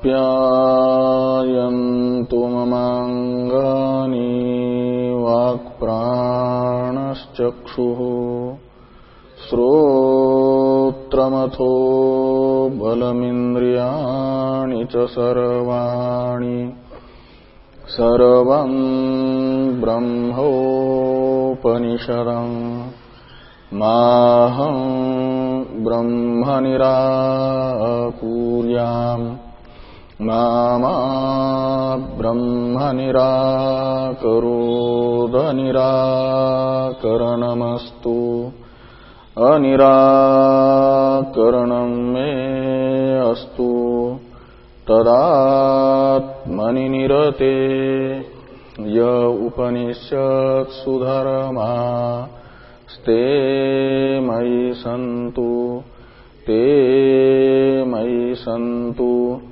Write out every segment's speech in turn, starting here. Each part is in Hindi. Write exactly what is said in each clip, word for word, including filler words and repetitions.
आप्यायन्तु ममाङ्गानि वाक्प्राणश्चक्षुः श्रोत्रमथो बलमिन्द्रियाणि च सर्वाणि सर्वं ब्रह्मोपनिषदम् माहं ब्रह्म निराकुर्याम् मा ब्रह्म निराकरोद निराकरणमस्तु अनिराकरणं मे अस्तु तदात्मनि निरते य उपनिषत्सु धर्मास्ते मयि सन्तु ते मयि सन्तु।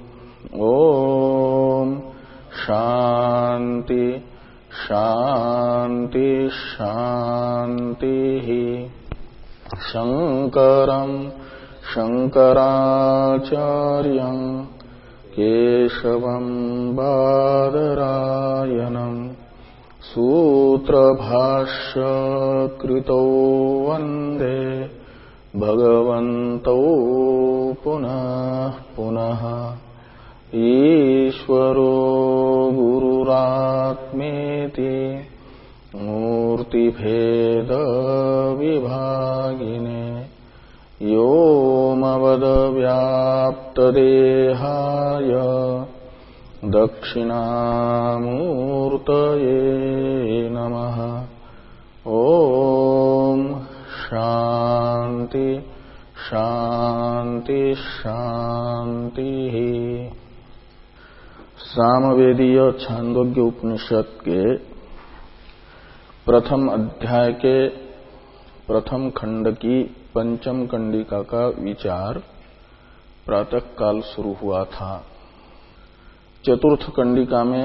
ओम शांति शांति शांति। शंकरं शंकराचार्यं केशवं बादरायणं सूत्रभाष्यकृतौ वन्दे भगवन्तौ पुनः पुनः। ईश्वरो गुरुरात्मेति मूर्तिभेदविभागिने व्योमवद्व्याप्तदेहाय दक्षिणामूर्तये नमः। ओम शांति शांति शांति। सामवेदीय छांदोग्य उपनिषद के प्रथम अध्याय के प्रथम खंड की पंचम कंडिका का विचार प्रातः काल शुरू हुआ था। चतुर्थ कंडिका में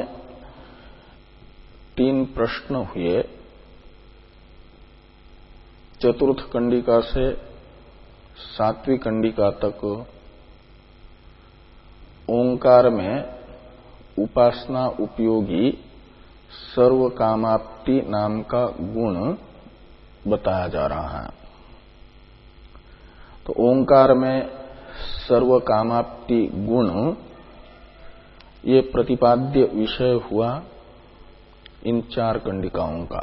तीन प्रश्न हुए। चतुर्थ कंडिका से सातवीं कंडिका तक ओंकार में उपासना उपयोगी सर्वकामाप्ति नाम का गुण बताया जा रहा है। तो ओंकार में सर्वकामाप्ति गुण ये प्रतिपाद्य विषय हुआ इन चार कंडिकाओं का।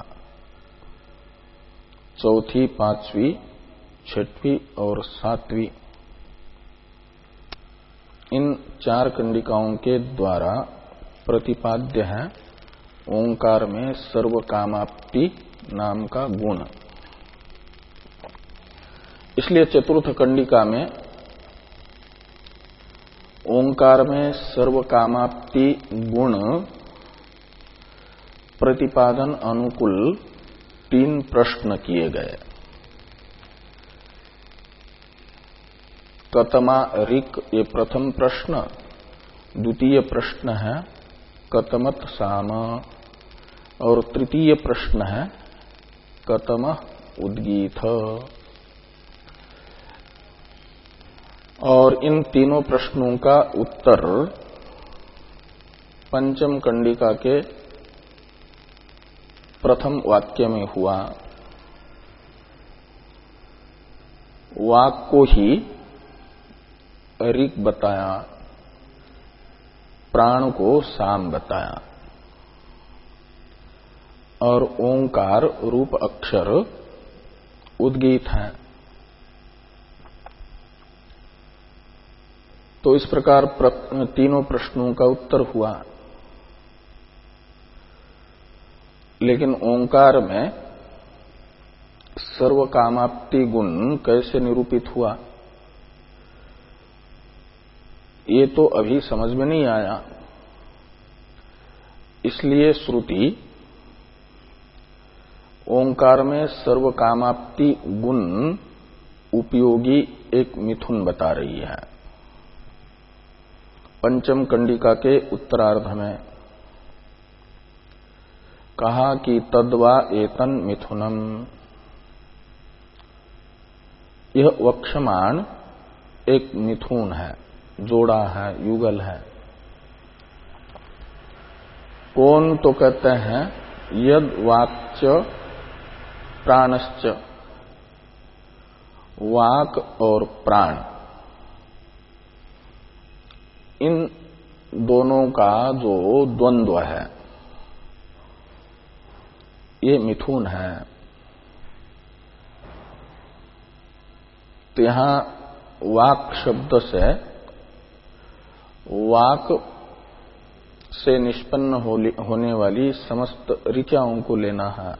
चौथी, पांचवी, छठवीं और सातवीं इन चार कंडिकाओं के द्वारा प्रतिपाद्य है ओंकार में सर्वकामाप्ति नाम का गुण। इसलिए चतुर्थ कंडिका में ओंकार में सर्वकामाप्ति गुण प्रतिपादन अनुकूल तीन प्रश्न किए गए। कतमा ऋक् ये प्रथम प्रश्न, द्वितीय प्रश्न है कतमत साम और तृतीय प्रश्न है कतम उद्गीत। और इन तीनों प्रश्नों का उत्तर पंचम कंडिका के प्रथम वाक्य में हुआ। वाक को ही ऋक् बताया, प्राण को साम बताया और ओंकार रूप अक्षर उद्गीत है। तो इस प्रकार प्र, तीनों प्रश्नों का उत्तर हुआ। लेकिन ओंकार में सर्वकामाप्ति गुण कैसे निरूपित हुआ ये तो अभी समझ में नहीं आया। इसलिए श्रुति ओंकार में सर्वकामाप्ति गुण उपयोगी एक मिथुन बता रही है। पंचम कंडिका के उत्तरार्ध में कहा कि तद्वा एतन मिथुनम, यह वक्षमाण एक मिथुन है, जोड़ा है, युगल है। कौन तो कहते हैं यद वाक्च प्राणश्च, वाक और प्राण, इन दोनों का जो द्वंद्व है ये मिथुन है। तो यहां वाक शब्द से वाक से निष्पन्न होने वाली समस्त ऋचाओं को लेना है।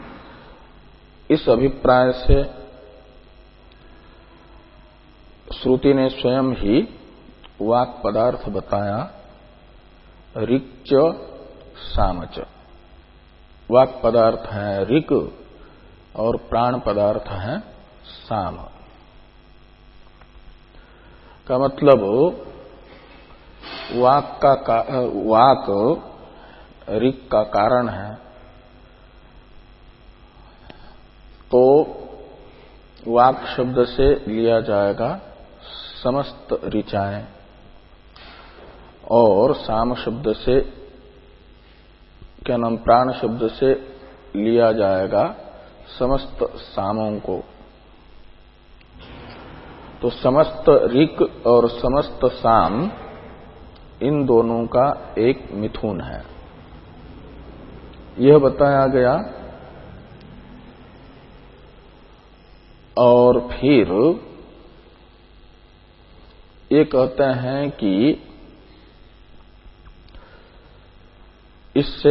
इस अभिप्राय से श्रुति ने स्वयं ही वाक पदार्थ बताया, ऋक्च सामच। वाक पदार्थ है ऋक और प्राण पदार्थ है साम। का मतलब वाक का, का वाक ऋक का कारण है, तो वाक शब्द से लिया जाएगा समस्त ऋचाएं, और साम शब्द से क्या नाम प्राण शब्द से लिया जाएगा समस्त सामों को। तो समस्त ऋक और समस्त साम इन दोनों का एक मिथुन है, यह बताया गया। और फिर ये कहते हैं कि इससे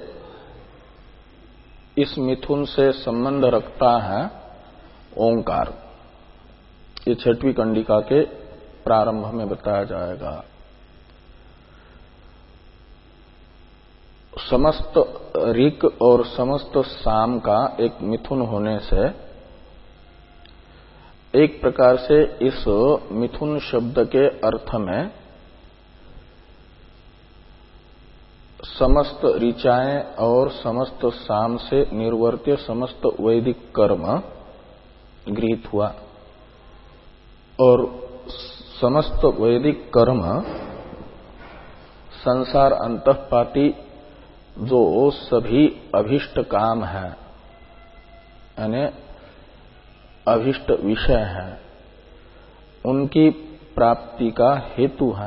इस मिथुन से संबंध रखता है ओंकार। ये छठवीं कंडिका के प्रारंभ में बताया जाएगा। समस्त ऋक और समस्त साम का एक मिथुन होने से एक प्रकार से इस मिथुन शब्द के अर्थ में समस्त ऋचाएं और समस्त साम से निर्वर्त्य समस्त वैदिक कर्म गृहीत हुआ, और समस्त वैदिक कर्म संसार अंतःपाती जो सभी अभिष्ट काम है, यानी अभिष्ट विषय है, उनकी प्राप्ति का हेतु है।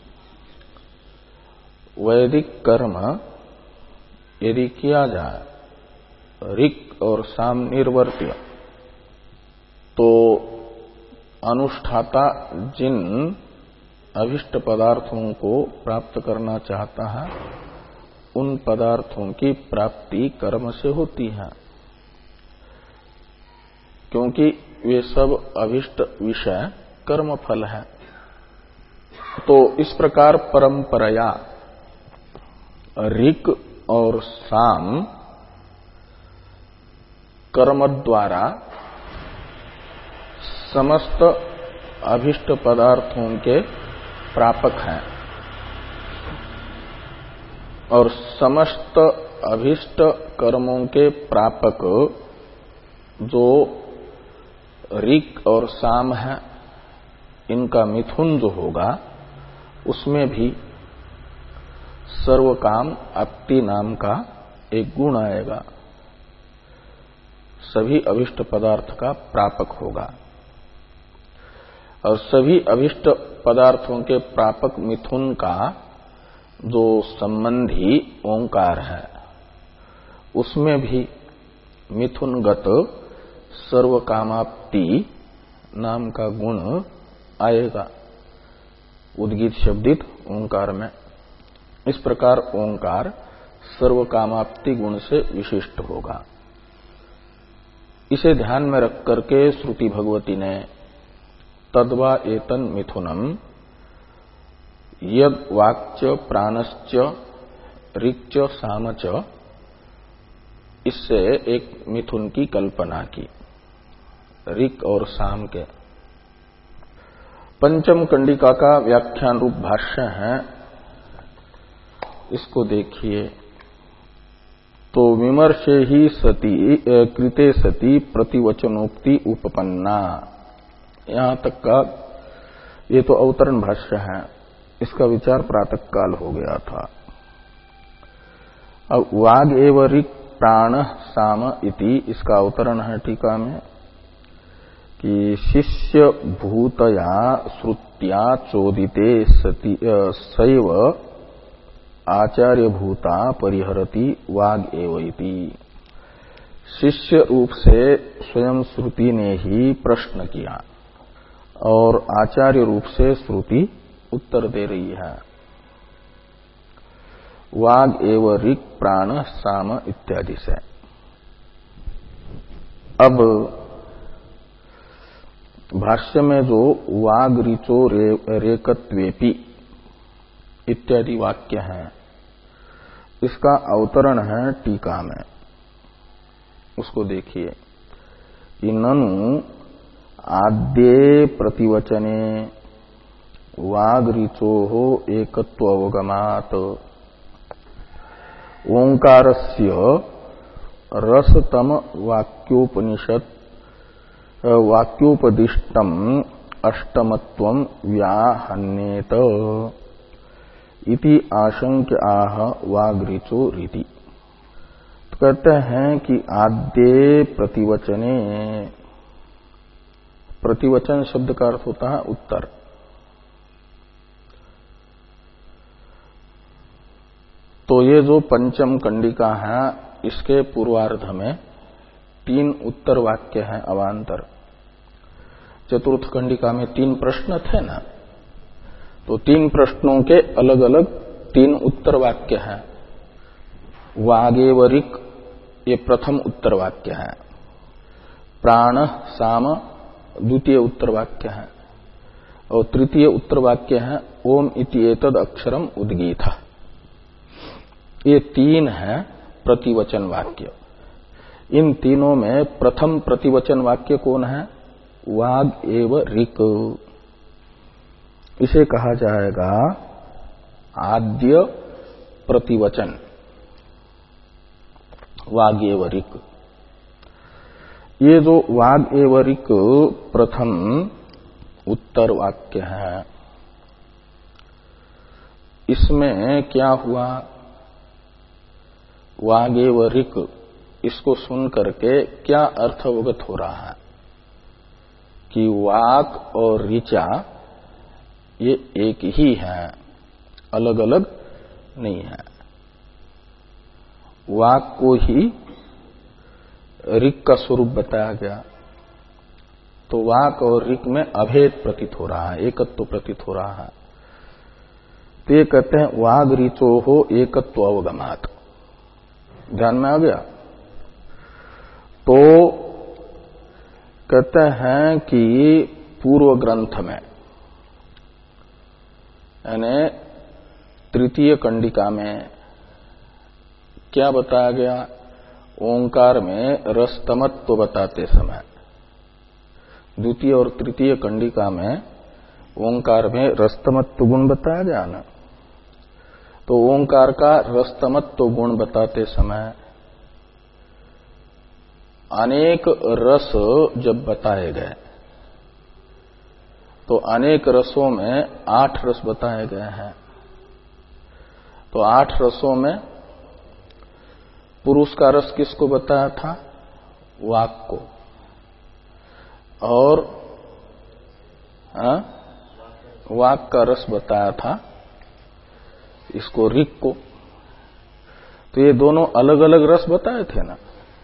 वैदिक कर्म यदि किया जाए ऋक और साम निर्वर्त्य, तो अनुष्ठाता जिन अभिष्ट पदार्थों को प्राप्त करना चाहता है उन पदार्थों की प्राप्ति कर्म से होती है, क्योंकि वे सब अभिष्ट विषय कर्म फल है। तो इस प्रकार परंपराया ऋक और साम कर्म द्वारा समस्त अभिष्ट पदार्थों के प्रापक हैं, और समस्त अभिष्ट कर्मों के प्रापक जो ऋक और साम है, इनका मिथुन जो होगा उसमें भी सर्वकाम आपत्ति नाम का एक गुण आएगा, सभी अभिष्ट पदार्थ का प्रापक होगा। और सभी अभिष्ट पदार्थों के प्रापक मिथुन का जो संबंधी ओंकार है, उसमें भी मिथुनगत सर्वकामाप्ति नाम का गुण आएगा उद्गीत शब्दित ओंकार में। इस प्रकार ओंकार सर्वकामाप्ति गुण से विशिष्ट होगा। इसे ध्यान में रख करके श्रुति भगवती ने तद्वा एतन मिथुनम यद वाक्च प्राणश्च ऋक्च सामच, इससे एक मिथुन की कल्पना की ऋक और साम के। पंचम कंडिका का व्याख्यान रूप भाष्य है, इसको देखिए। तो विमर्शे ही सती कृते सती प्रतिवचनोक्ति उपपन्ना, यहां तक का ये तो अवतरण भाष्य है, इसका विचार प्रातः काल हो गया था। अब वाग एव ऋक् प्राण साम इति इसका अवतरण है टीका में कि शिष्य भूतया श्रुत्या चोदिते सति सैव आचार्य भूता परिहरति वाग एव इति। शिष्य रूप से स्वयं श्रुति ने ही प्रश्न किया और आचार्य रूप से श्रुति उत्तर दे रही है। वाग एव ऋक् प्राण साम इत्यादि से। अब भाष्य में जो वाग ऋचो रे, रेकत्वेपि इत्यादि वाक्य हैं, इसका अवतरण है टीका में। उसको देखिए कि ननु आद्ये प्रतिवचने वाग ऋचोः एकत्वावगमात् ओंकारस्य रसतम वाक्योपनिषद वाक्योपदिष्टम अष्टमत्वं व्याहन्येत इति आशंक्य आह वाग ऋचो रीति। तो कहते हैं कि आद्ये प्रतिवचने, प्रतिवचन शब्द का अर्थ होता है उत्तर। तो ये जो पंचम कंडिका है इसके पूर्वार्ध में तीन उत्तर वाक्य हैं अवान्तर। चतुर्थ कंडिका में तीन प्रश्न थे ना, तो तीन प्रश्नों के अलग अलग तीन उत्तर वाक्य हैं। वागेव ऋक् ये प्रथम उत्तर वाक्य है, प्राण साम द्वितीय उत्तर वाक्य है और तृतीय उत्तर वाक्य है ओम इति एतद अक्षरम उद्गीता। ये तीन है प्रतिवचन वाक्य। इन तीनों में प्रथम प्रतिवचन वाक्य कौन है? वाग एव ऋक्। इसे कहा जाएगा आद्य प्रतिवचन, वाग एव ऋक्। ये जो वाग एव ऋक् प्रथम उत्तर वाक्य है, इसमें क्या हुआ? वाग एव ऋक् इसको सुन करके क्या अर्थ अवगत हो रहा है कि वाक और ऋचा ये एक ही है, अलग अलग नहीं है। वाक को ही ऋक् का स्वरूप बताया गया, तो वाक और ऋक् में अभेद प्रतीत हो रहा है, एकत्व प्रतीत हो रहा है। तो ये कहते हैं वाग ऋचो हो एकत्व अवगमात्। ध्यान में आ गया? तो कहते हैं कि पूर्व ग्रंथ में यानी तृतीय कंडिका में क्या बताया गया? ओंकार में रसतमत्व बताते समय, द्वितीय और तृतीय कंडिका में ओंकार में रसतमत्व गुण बताया गया ना। तो ओंकार का रसतमत्व गुण बताते समय अनेक रस जब बताए गए, तो अनेक रसों में आठ रस बताए गए हैं। तो आठ रसों में पुरुष का रस किसको बताया था? वाक को। और आ, वाक का रस बताया था इसको ऋक् को। तो ये दोनों अलग अलग रस बताए थे ना।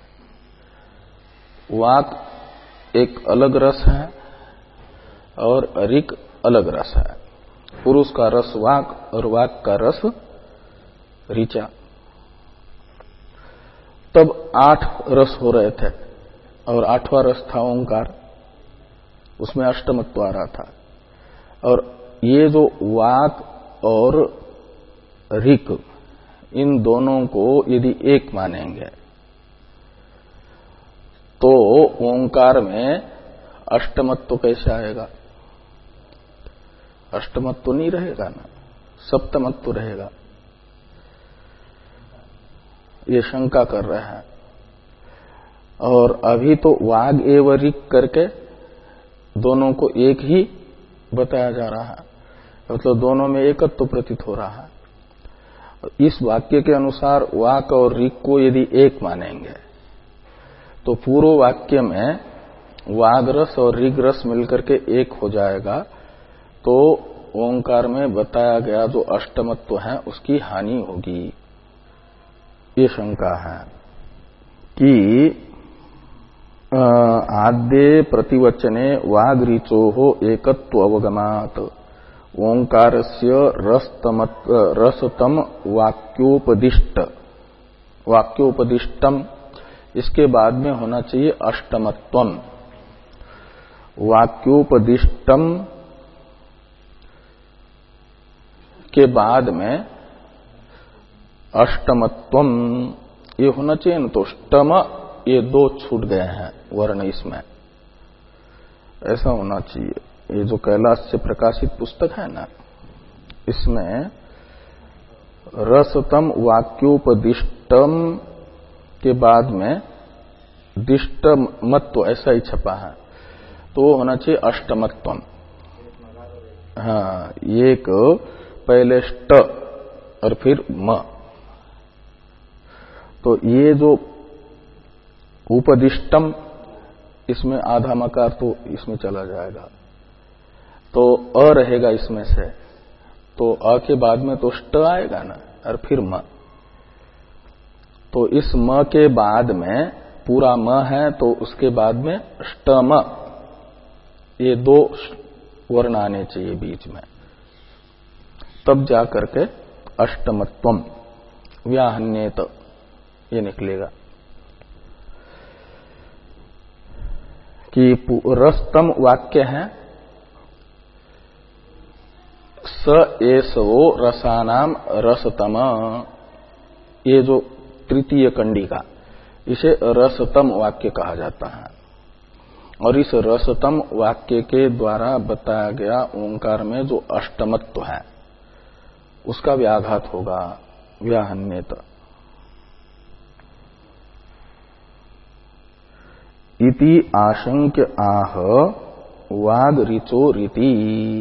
वाक एक अलग रस है और ऋक् अलग रस है। पुरुष का रस वाक और वाक का रस ऋचा। तब आठ रस हो रहे थे और आठवां रस था ओंकार, उसमें अष्टमत्व आ रहा था। और ये जो वाक और ऋक्, इन दोनों को यदि एक मानेंगे तो ओंकार में अष्टमत्व कैसे आएगा? अष्टमत्व नहीं रहेगा ना, सप्तमत्व रहेगा। ये शंका कर रहे हैं। और अभी तो वाग एव ऋक् करके दोनों को एक ही बताया जा रहा है, मतलब दोनों में एकत्व प्रतीत हो रहा है। इस वाक्य के अनुसार वाक और ऋक को यदि एक मानेंगे तो पूर्व वाक्य में वागरस और ऋगरस मिलकर के एक हो जाएगा, तो ओंकार में बताया गया जो अष्टमत्व है उसकी हानि होगी। ये शंका है कि आद्य प्रतिवचने वाग ऋचो एकत्व अवगमात ओंकारस्य रसतम वाक्योपदिष्ट वाक्योपदिष्टम, इसके बाद में होना चाहिए अष्टमत्वम। वाक्योपदिष्टम के बाद में अष्टमत्वम ये होना चाहिए न, तो अष्टम ये दो छूट गए हैं वर्ण इसमें, ऐसा होना चाहिए। ये जो कैलाश से प्रकाशित पुस्तक है ना, इसमें रसतम वाक्योपदिष्टम के बाद में दिष्टमत्व ऐसा ही छपा है, तो वो होना चाहिए अष्टमत्वम। हाँ, एक पहले ष्ट और फिर म, तो ये जो उपदिष्टम इसमें आधा मकार तो इसमें चला जाएगा, तो अ रहेगा इसमें से, तो अ के बाद में तो ष्ट आएगा ना, और फिर म। तो इस म के बाद में पूरा म है, तो उसके बाद में ष्टम, ये दो वर्ण आने चाहिए बीच में, तब जा करके अष्टमत्वम व्याहन्येत ये निकलेगा। कि रसतम वाक्य है स एसवो रसानाम रसतम, ये जो तृतीय कंडिका, इसे रसतम वाक्य कहा जाता है। और इस रसतम वाक्य के द्वारा बताया गया ओंकार में जो अष्टमत्व है उसका व्याघात होगा, व्याहन्येत। इति आशंक्य आह वाग ऋचो रीति,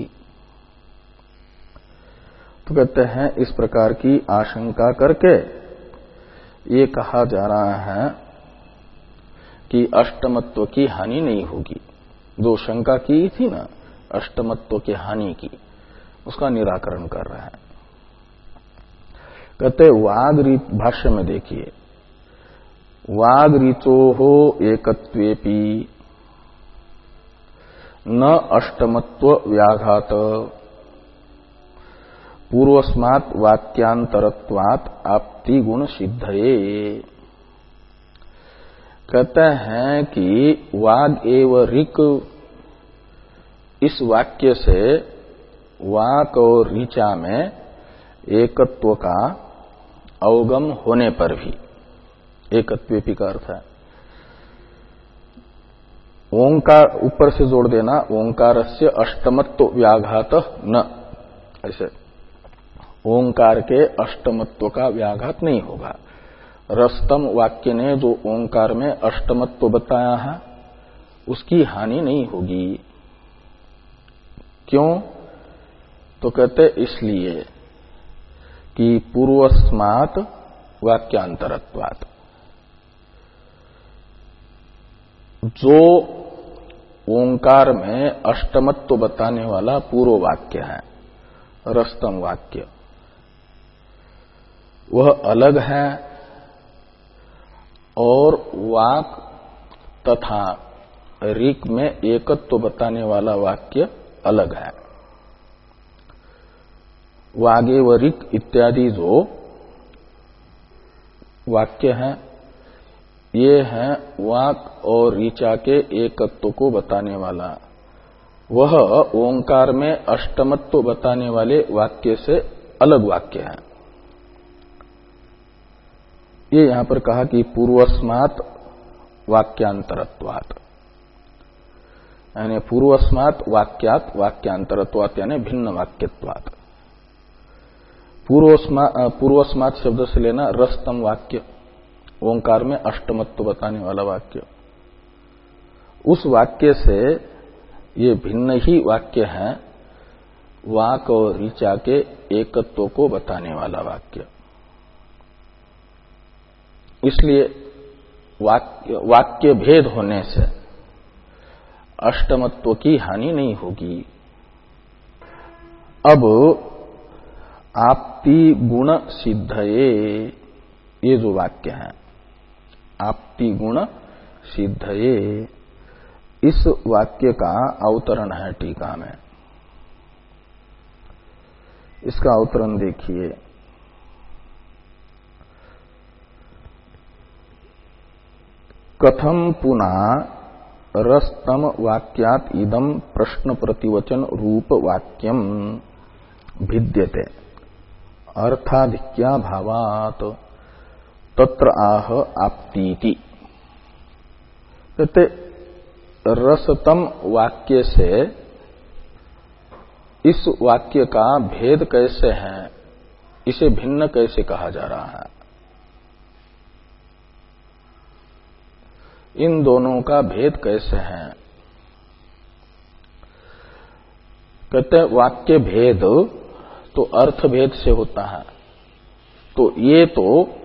तो कहते हैं इस प्रकार की आशंका करके ये कहा जा रहा है कि अष्टमत्व की हानि नहीं होगी। जो शंका की थी ना अष्टमत्व की हानि की, उसका निराकरण कर रहे हैं। कहते वाग रीत, भाष्य में देखिए, वाग ऋचोहो एकत्वेपि न अष्टमत्व व्याघात पूर्वस्मात् वाक्यांतरत्वात् आपत्ति गुण सिद्धये। कहते हैं कि वाग एव ऋक, इस वाक्य से वाक और ऋचा में एकत्व का अवगम होने पर भी, एकत्वेपि का अर्थ है ओंकार, ऊपर से जोड़ देना, ओंकारस्य अष्टमत्व व्याघात न, ऐसे ओंकार के अष्टमत्व का व्याघात नहीं होगा। रसतम वाक्य ने जो ओंकार में अष्टमत्व बताया है उसकी हानि नहीं होगी। क्यों? तो कहते इसलिए कि पूर्वस्मात् वाक्यांतरत्वात्, जो ओंकार में अष्टमत्व बताने वाला पूर्व वाक्य है रसतम वाक्य, वह अलग है और वाक तथा ऋक में एकत्व बताने वाला वाक्य अलग है। वागे व ऋक इत्यादि जो वाक्य हैं ये हैं वाक और ऋचा के एकत्व को बताने वाला, वह ओंकार में अष्टमत्व बताने वाले वाक्य से अलग वाक्य है। ये यहां पर कहा कि पूर्वस्मात् वाक्यांतरत्वात्, यानी पूर्वस्मात् वाक्यात् वाक्यांतरत्वात् यानी भिन्न वाक्यत्वात्। पूर्वस्मात् शब्द से लेना रसतम वाक्य, ओंकार में अष्टमत्व बताने वाला वाक्य, उस वाक्य से ये भिन्न ही वाक्य है वाक और ऋचा के एकत्व को बताने वाला वाक्य। इसलिए वाक्य, वाक्य भेद होने से अष्टमत्व की हानि नहीं होगी। अब आप्ति गुण सिद्धये, ये जो वाक्य है आप्ति गुण सिद्धये, इस वाक्य का अवतरण है टीका में। इसका अवतरण देखिए। कथम पुना रस्तम वाक्यात इदम प्रश्न प्रतिवचन रूप वाक्यम भिद्यते अर्थाधिक्या भावात तत्र आह आप्तीति। कहते रसतम वाक्य से इस वाक्य का भेद कैसे है, इसे भिन्न कैसे कहा जा रहा है। इन दोनों का भेद कैसे है। कहते वाक्य भेद तो अर्थ भेद से होता है, तो ये तो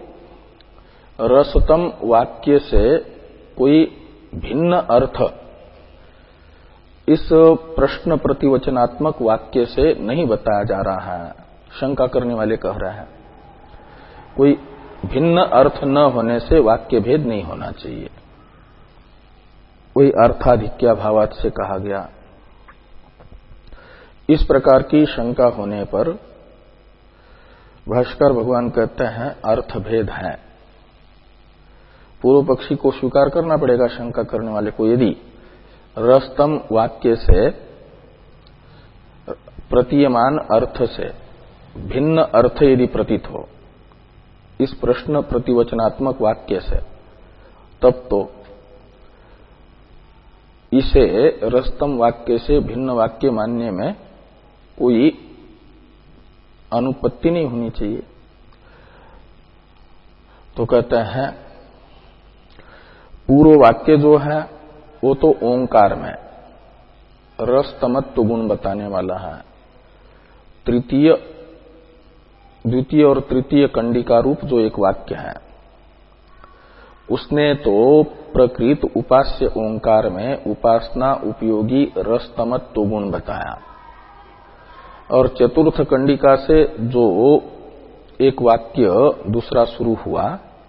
रसतम वाक्य से कोई भिन्न अर्थ इस प्रश्न प्रतिवचनात्मक वाक्य से नहीं बताया जा रहा है। शंका करने वाले कह रहे हैं कोई भिन्न अर्थ न होने से वाक्य भेद नहीं होना चाहिए, कोई अर्थाधिक्या भावात से कहा गया। इस प्रकार की शंका होने पर भाष्कर भगवान कहते हैं अर्थ भेद है। पूर्व पक्षी को स्वीकार करना पड़ेगा शंका करने वाले को। यदि रस्तम वाक्य से प्रतीयमान अर्थ से भिन्न अर्थ यदि प्रतीत हो इस प्रश्न प्रतिवचनात्मक वाक्य से, तब तो इसे रस्तम वाक्य से भिन्न वाक्य मानने में कोई अनुपत्ति नहीं होनी चाहिए। तो कहते हैं पूर्व वाक्य जो है वो तो ओंकार में रसतमत्व गुण बताने वाला है। तृतीय द्वितीय और तृतीय कंडिका रूप जो एक वाक्य है उसने तो प्रकृत उपास्य ओंकार में उपासना उपयोगी रसतमत्व गुण बताया, और चतुर्थ कंडिका से जो एक वाक्य दूसरा शुरू हुआ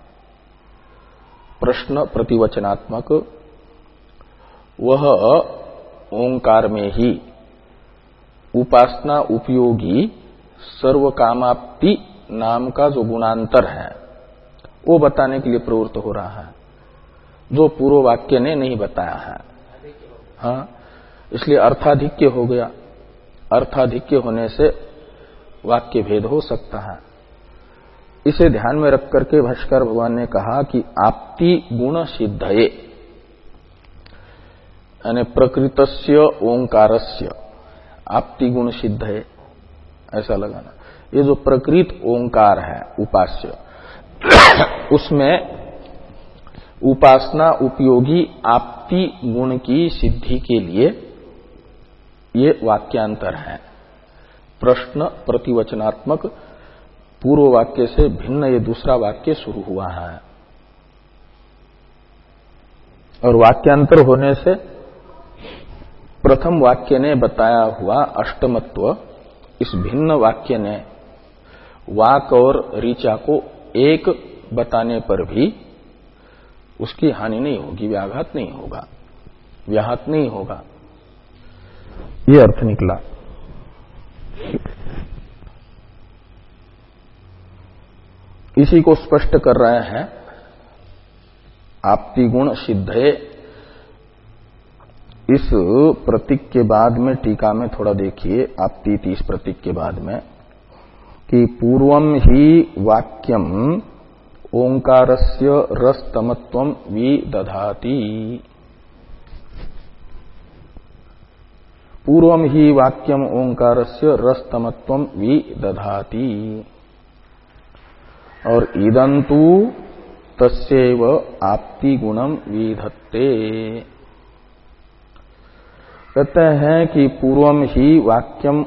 प्रश्न प्रतिवचनात्मक, वह ओंकार में ही उपासना उपयोगी सर्वकामाप्ति नाम का जो गुणांतर है वो बताने के लिए प्रवृत्त हो रहा है, जो पूर्व वाक्य ने नहीं बताया है। हाँ, इसलिए अर्थाधिक्य हो गया। अर्थाधिक्य होने से वाक्य भेद हो सकता है। इसे ध्यान में रख करके भाष्कर भगवान ने कहा कि आप्ति गुण सिद्धये, यानी प्रकृतस्य ओंकारस्य आप्ति गुण सिद्ध है, ऐसा लगाना। ये जो प्रकृत ओंकार है उपास्य उसमें उपासना उपयोगी आप्ति गुण की सिद्धि के लिए ये वाक्यांतर है। प्रश्न प्रतिवचनात्मक पूर्व वाक्य से भिन्न ये दूसरा वाक्य शुरू हुआ है, और वाक्यांतर होने से प्रथम वाक्य ने बताया हुआ अष्टमत्व इस भिन्न वाक्य ने वाक और ऋचा को एक बताने पर भी उसकी हानि नहीं होगी, व्याघात नहीं होगा, व्याहत नहीं होगा। ये अर्थ निकला। इसी को स्पष्ट कर रहे हैं आप्ति गुण सिद्धये। इस प्रतीक के बाद में टीका में थोड़ा देखिए, आप्ति इस प्रतीक के बाद में कि पूर्वम ही वाक्यम ओंकारस्य रसतमत्वम विदधाति। पूर्वम ही वाक्यम ओंकारस्य रसतमत्वम विदधाति, और इदंतु तस्यैव आप्ति गुणम विधत्ते। कहते हैं कि पूर्वम ही वाक्यम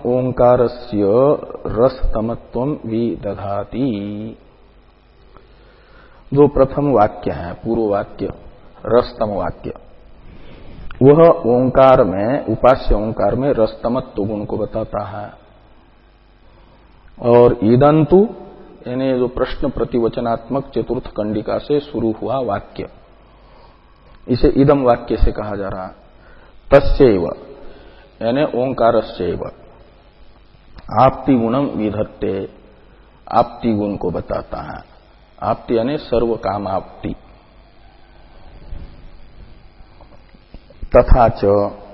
ओंकारस्य रसतमत्वम विदधाति, जो प्रथम वाक्य है, पूर्व वाक्य, रसतम वाक्य, वह ओंकार में, उपास्य ओंकार में रसतमत्व गुण को बताता है। और ईदंतु यानी जो प्रश्न प्रतिवचनात्मक चतुर्थ कंडिका से शुरू हुआ वाक्य, इसे इदम वाक्य से कहा जा रहा। तस्यैव यानी ओंकारस्यैव आप्ति गुणम विधत्ते, आप्ति गुण को बताता है। आप्ति यानी सर्व कामाप्ति। तथा च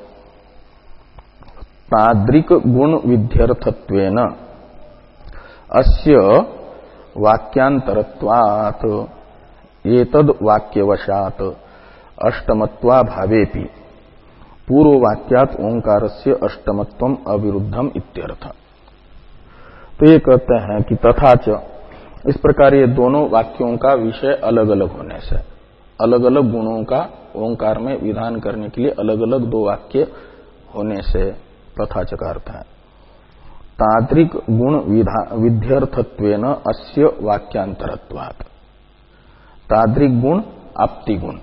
तादृक गुण विध्यर्थत्वेन अस्य वाक्यांतरत्वात् एतद् वाक्यवशात् अष्टमत्वा भावेपि पूर्व वाक्यात् ओंकारस्य अष्टमत्वम अविरुद्धम इत्यर्थ। तो ये कहते हैं कि तथा च, इस प्रकार ये दोनों वाक्यों का विषय अलग अलग होने से, अलग अलग गुणों का ओंकार में विधान करने के लिए अलग अलग दो वाक्य होने से तथा च का अर्थ है तादृक गुण विध्यर्थत्वेन अस्य वाक्यांतरत्वात्। तादृक गुण आप्ति गुण,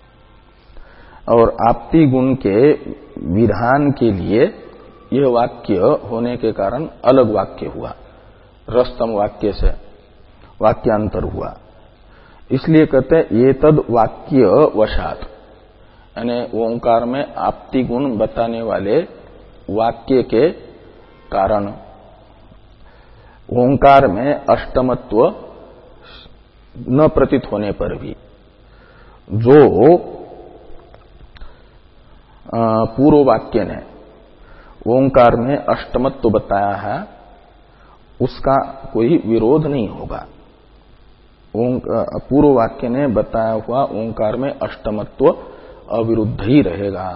और आप्ति गुण के विधान के लिए यह वाक्य होने के कारण अलग वाक्य हुआ, रसतम वाक्य से वाक्यांतर हुआ। इसलिए कहते हैं ये तद वाक्य वशात, यानी ओंकार में आप्ति गुण बताने वाले वाक्य के कारण ओंकार में अष्टमत्व न प्रतीत होने पर भी जो पूर्व वाक्य ने ओंकार में अष्टमत्व बताया है उसका कोई विरोध नहीं होगा। पूर्व वाक्य ने बताया हुआ ओंकार में अष्टमत्व अविरुद्ध ही रहेगा,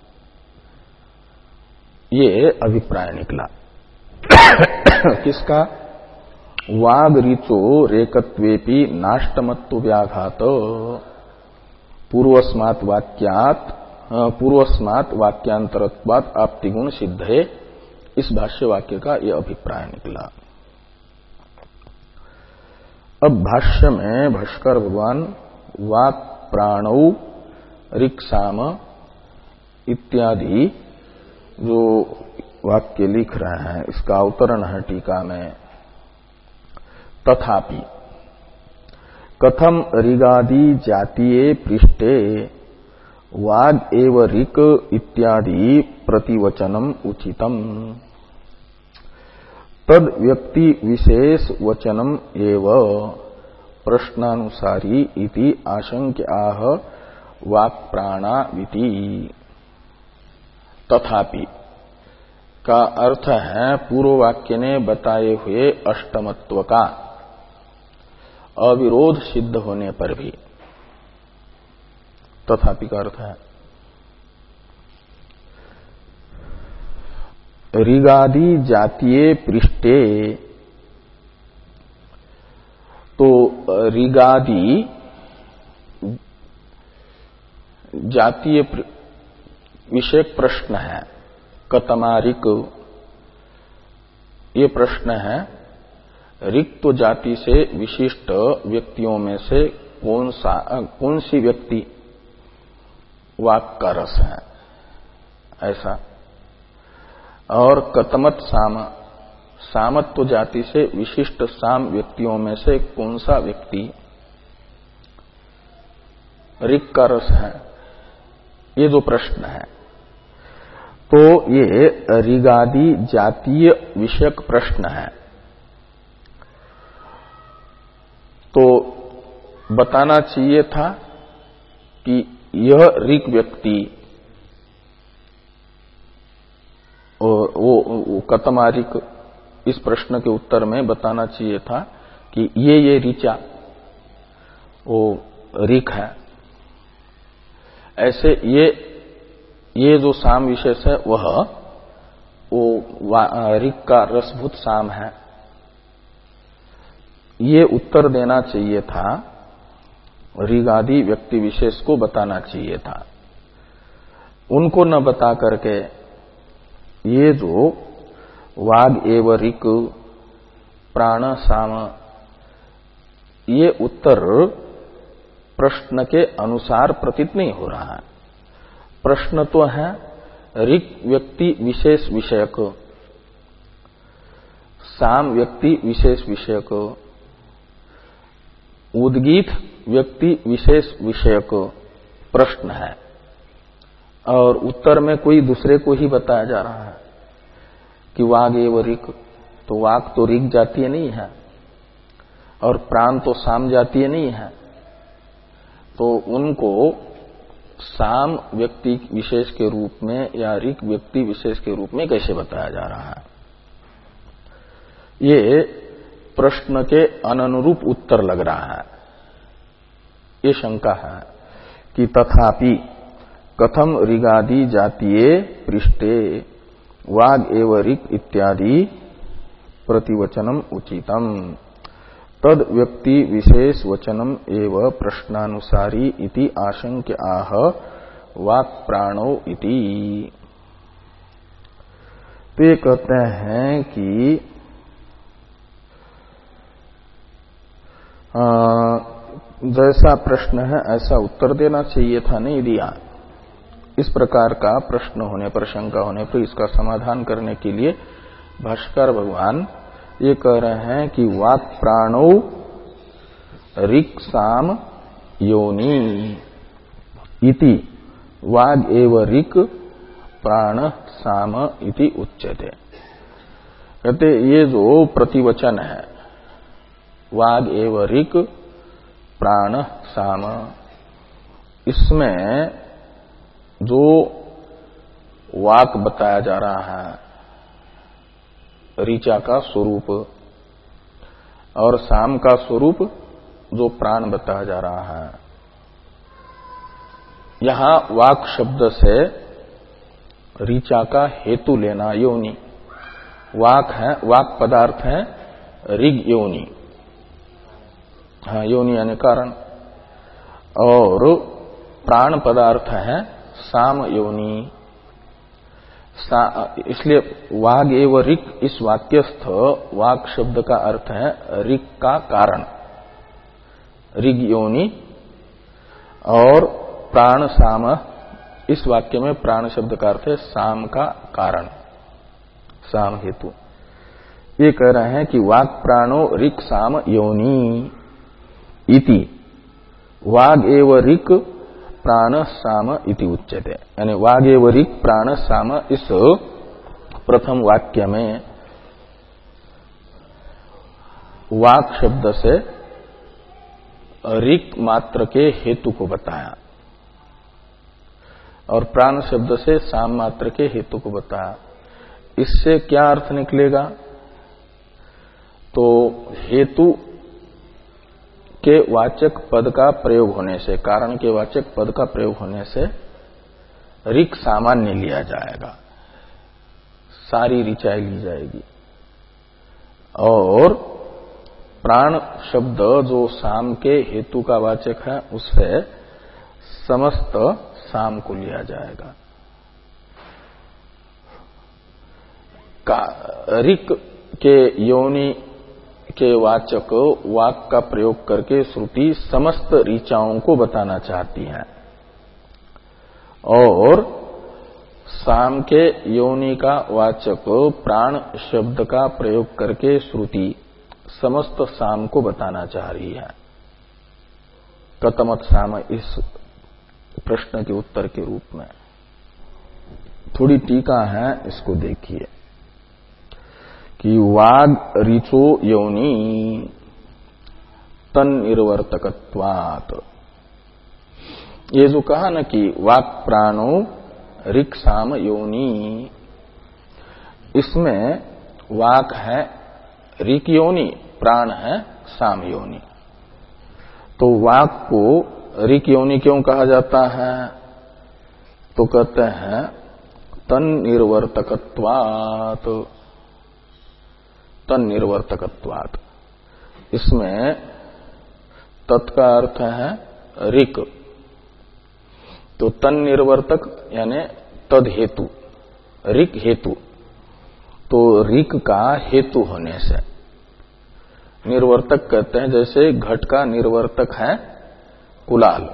ये अभिप्राय निकला। किसका? वाग ऋचो रेकत्वेपि नाष्टमत्व व्याघात पूर्वस्मात् वाक्यात् पूर्वस्मात् वाक्यांतरत्वात् आप्तिगुण सिद्धे, इस भाष्य वाक्य का यह अभिप्राय निकला। अब भाष्य में भाष्कर भगवान वाक् प्राणौ ऋक्साम इत्यादि जो वाक्य लिख रहे हैं, इसका अवतरण है टीका में। तथापि कथम ऋगादि जातीये पृष्ठे वाग एव ऋक् इत्यादि प्रतिवचनम उचितम तद व्यक्ति विशेष वचनम एव प्रश्नानुसारी इति आशंक्याह वाक् प्राणाविति। तथापि का अर्थ है पूर्व वाक्य ने बताए हुए अष्टमत्व का अविरोध सिद्ध होने पर भी, तथापि का अर्थ है ऋगादि जातीय पृष्ठे। तो ऋगादि जातीय विषयक प्रश्न है, कतमारिक, ये प्रश्न है ऋक् तो जाति से विशिष्ट व्यक्तियों में से कौन सा कौन सी व्यक्ति वाक् का रस है, ऐसा। और कतमत साम, सामत्व जाति से विशिष्ट साम व्यक्तियों में से कौन सा व्यक्ति ऋक् का रस है, ये जो प्रश्न है। तो ये ऋगादि जातीय विषयक प्रश्न है। तो बताना चाहिए था कि यह ऋक् व्यक्ति, वो, वो, वो कतमारिक, इस प्रश्न के उत्तर में बताना चाहिए था कि ये ये ऋचा वो ऋक् है। ऐसे ये ये जो साम विशेष है वह वो ऋक् का रसभूत साम है, ये उत्तर देना चाहिए था, ऋगादि व्यक्ति विशेष को बताना चाहिए था। उनको न बता करके ये जो वाग एव ऋक् प्राण साम, ये उत्तर प्रश्न के अनुसार प्रतीत नहीं हो रहा है। प्रश्न तो है ऋक् व्यक्ति विशेष विषयक, साम व्यक्ति विशेष विषयक, उद्गीत व्यक्ति विशेष विषयक प्रश्न है, और उत्तर में कोई दूसरे को ही बताया जा रहा है कि वाग एव ऋक्, तो वाक तो ऋक् जातीय नहीं है और प्राण तो साम जातीय नहीं है, तो उनको साम व्यक्ति विशेष के रूप में या ऋक् व्यक्ति विशेष के रूप में कैसे बताया जा रहा है। ये प्रश्न के अनुरूप उत्तर लग रहा है। ये शंका है कि तथापि कथम ऋगादि जातीये पृष्ठे वाग एव ऋक् इत्यादि प्रतिवचनम उचितम तद व्यक्ति विशेष वचनम एव प्रश्नानुसारी इति आशंक्य आह वाक् प्राणो इति। तो ये कहते हैं कि आ, जैसा प्रश्न है ऐसा उत्तर देना चाहिए था, नहीं दिया। इस प्रकार का प्रश्न होने पर, शंका होने पर इसका समाधान करने के लिए भाष्कर भगवान ये कह रहे हैं कि वाक् प्राणो ऋक् साम योनि इति वाग एव ऋक् प्राण साम इति उच्यते। कहते ये जो प्रतिवचन है वाग एव ऋक् प्राण साम, इसमें जो वाक बताया जा रहा है ऋचा का स्वरूप और साम का स्वरूप जो प्राण बताया जा रहा है, यहां वाक शब्द से ऋचा का हेतु लेना योनि, वाक है, वाक पदार्थ है ऋग योनि, हाँ योनि यानी कारण, और प्राण पदार्थ है साम योनि। इसलिए वाग एव ऋक् इस वाक्यस्थ वाक शब्द का अर्थ है ऋक् का कारण, ऋग योनि, और प्राण साम इस वाक्य में प्राण शब्द का अर्थ है साम का कारण, साम हेतु। ये कह रहे हैं कि वाक् प्राणो ऋक् साम योनि इति वाग एव ऋक् प्राण साम इति उच्यते। यानी वाग एव ऋक् प्राण साम इस प्रथम वाक्य में वाक शब्द से ऋक् मात्र के हेतु को बताया और प्राण शब्द से साम मात्र के हेतु को बताया। इससे क्या अर्थ निकलेगा? तो हेतु के वाचक पद का प्रयोग होने से, कारण के वाचक पद का प्रयोग होने से ऋक् सामान्य लिया जाएगा, सारी ऋचाएं ली जाएगी, और प्राण शब्द जो साम के हेतु का वाचक है उससे समस्त साम को लिया जाएगा। ऋक् के योनि के वाचक वाक का प्रयोग करके श्रुति समस्त ऋचाओं को बताना चाहती है, और साम के योनि का वाचक प्राण शब्द का प्रयोग करके श्रुति समस्त साम को बताना चाह रही है। कतमत साम इस प्रश्न के उत्तर के रूप में थोड़ी टीका है, इसको देखिए कि वाग ऋचो योनि तन निर्वर्तकत्वात्। ये जो कहा ना कि वाक् प्राणो ऋक् साम योनि, इसमें वाक है ऋक् योनि, प्राण है साम योनि। तो वाक को ऋक् योनि क्यों कहा जाता है? तो कहते हैं तन निर्वर्तकत्वात्, तन निर्वर्तकत्वात्। इसमें तत् का अर्थ है ऋक्, तो तन निर्वर्तक यानी तद हेतु, ऋक् हेतु, तो ऋक् का हेतु होने से निर्वर्तक कहते हैं। जैसे घट का निर्वर्तक है कुलाल,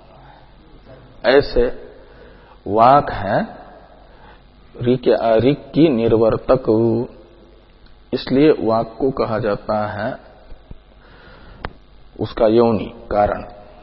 ऐसे वाक है ऋक ऋक की निर्वर्तक, इसलिए वाक को कहा जाता है उसका योनि कारण।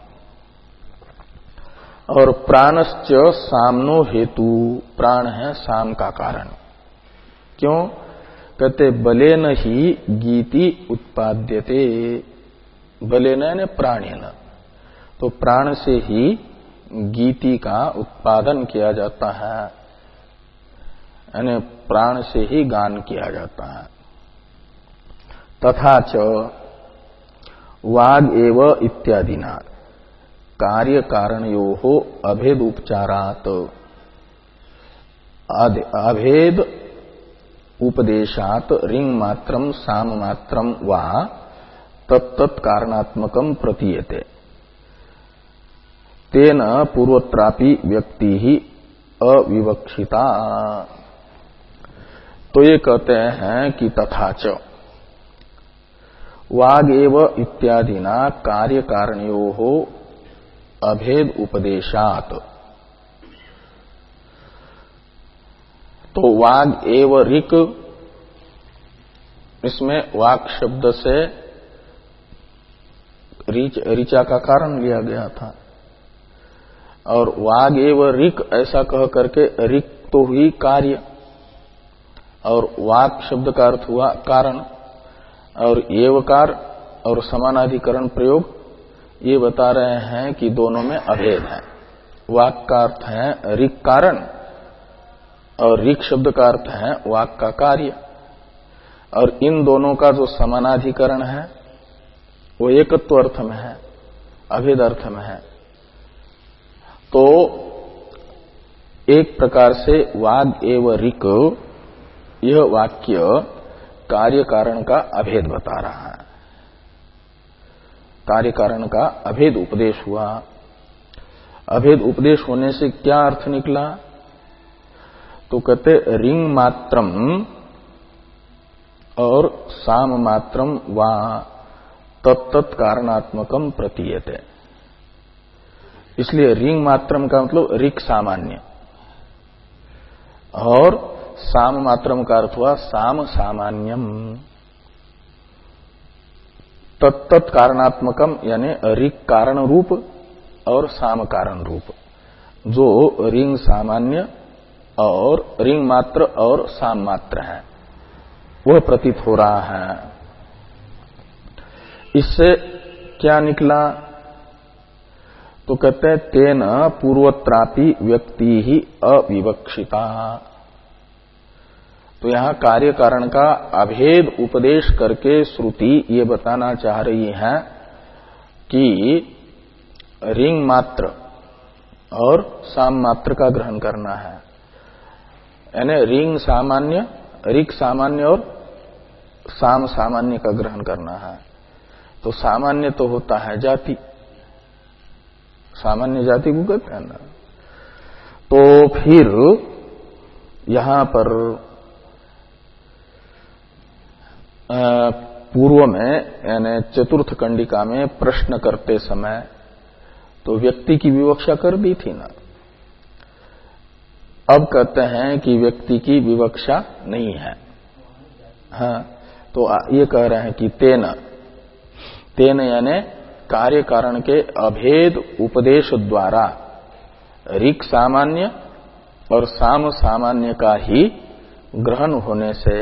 और प्राणश्च सामनो हेतु, प्राण है साम का कारण। क्यों कहते बलेन ही गीति उत्पाद्यते, बलेन यानी प्राणेन, तो प्राण से ही गीति का उत्पादन किया जाता है, यानी प्राण से ही गान किया जाता है। तथा च वाग एव इत्यादिना कार्य कारणयोः अभेद उपचारात, अभेद उपदेशात रिंग मात्रम साम मात्रम वा तत्तत् कारणात्मकम प्रतीयते, तेन पूर्वत्रापि व्यक्ति ही अविवक्षिता। तो ये कहते हैं कि तथा च वाग एव इत्यादिना कार्य कारणयोः अभेद उपदेशात, तो वाग एव ऋक, इसमें वाक शब्द से ऋचा का कारण लिया गया था, और वाग एव ऋक ऐसा कह करके ऋक तो हुई कार्य, और वाक शब्द का अर्थ हुआ कारण, और एवकार और समानाधिकरण प्रयोग ये बता रहे हैं कि दोनों में अभेद है। वाक का अर्थ है ऋक कारण, और ऋक शब्द का अर्थ है वाक का कार्य, और इन दोनों का जो समानाधिकरण है वो एकत्व अर्थ में है, अभेद अर्थ में है। तो एक प्रकार से वाग एव ऋक, यह वाक्य कार्य कारण का अभेद बता रहा है, कार्य कारण का अभेद उपदेश हुआ। अभेद उपदेश होने से क्या अर्थ निकला, तो कहते रिंग मात्रम और साम मात्रम वा तत्तत् कारणात्मकम प्रतीयते। इसलिए रिंग मात्रम का मतलब ऋक सामान्य, और साम मात्रम का अर्थ हुआ साम सामान्यम। तत्तत् कारणात्मकम यानी ऋक कारण रूप और साम कारण रूप, जो रिंग सामान्य और रिंग मात्र और साम मात्र है, वह प्रतीत हो रहा है। इससे क्या निकला, तो कहते हैं तेन पूर्वत्रापि व्यक्ति ही अविवक्षिता। तो यहां कार्य कारण का अभेद उपदेश करके श्रुति ये बताना चाह रही है कि रिंग मात्र और साम मात्र का ग्रहण करना है, यानी रिंग सामान्य, ऋक सामान्य और साम सामान्य का ग्रहण करना है। तो सामान्य तो होता है जाति, सामान्य जाति को कहते हैं ना। तो फिर यहां पर पूर्व में यानी चतुर्थ कंडिका में प्रश्न करते समय तो व्यक्ति की विवक्षा कर दी थी ना। अब कहते हैं कि व्यक्ति की विवक्षा नहीं है। हाँ, तो ये कह रहे हैं कि तेन, तेन यानी कार्य कारण के अभेद उपदेश द्वारा ऋक सामान्य और साम सामान्य का ही ग्रहण होने से